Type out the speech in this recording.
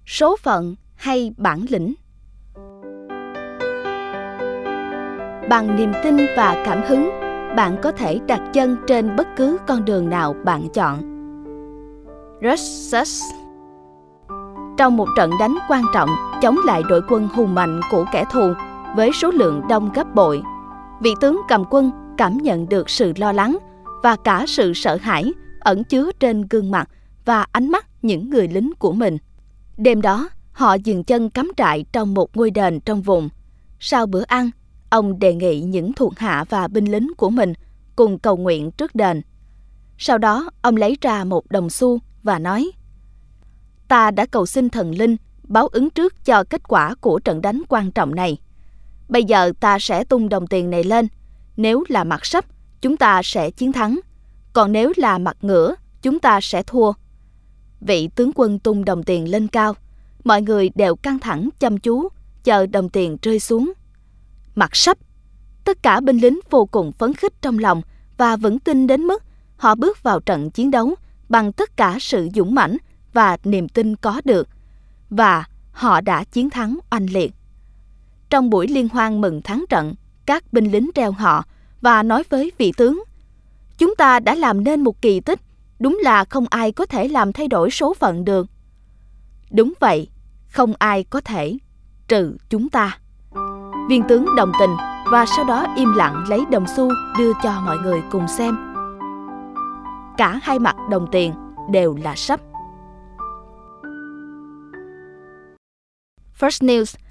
số phận hay bản lĩnh? Bằng niềm tin và cảm hứng, bạn có thể đặt chân trên bất cứ con đường nào bạn chọn. Rutgers. Trong một trận đánh quan trọng chống lại đội quân hùng mạnh của kẻ thù với số lượng đông gấp bội, vị tướng cầm quân cảm nhận được sự lo lắng và cả sự sợ hãi ẩn chứa trên gương mặt và ánh mắt những người lính của mình. Đêm đó, họ dừng chân cắm trại trong một ngôi đền trong vùng. Sau bữa ăn, ông đề nghị những thuộc hạ và binh lính của mình cùng cầu nguyện trước đền. Sau đó, ông lấy ra một đồng xu và nói: "Ta đã cầu xin thần linh báo ứng trước cho kết quả của trận đánh quan trọng này. Bây giờ ta sẽ tung đồng tiền này lên. Nếu là mặt sấp, chúng ta sẽ chiến thắng. Còn nếu là mặt ngửa, chúng ta sẽ thua." Vị tướng quân tung đồng tiền lên cao. Mọi người đều căng thẳng chăm chú, chờ đồng tiền rơi xuống. Mặt sấp. Tất cả binh lính vô cùng phấn khích trong lòng và vững tin đến mức họ bước vào trận chiến đấu bằng tất cả sự dũng mãnh và niềm tin có được. Và họ đã chiến thắng oanh liệt. Trong buổi liên hoan mừng thắng trận, các binh lính reo hò và nói với vị tướng: "Chúng ta đã làm nên một kỳ tích, đúng là không ai có thể làm thay đổi số phận được." Đúng vậy, không ai có thể, trừ chúng ta. Viên tướng đồng tình và sau đó im lặng lấy đồng xu đưa cho mọi người cùng xem. Cả hai mặt đồng tiền đều là sấp. First News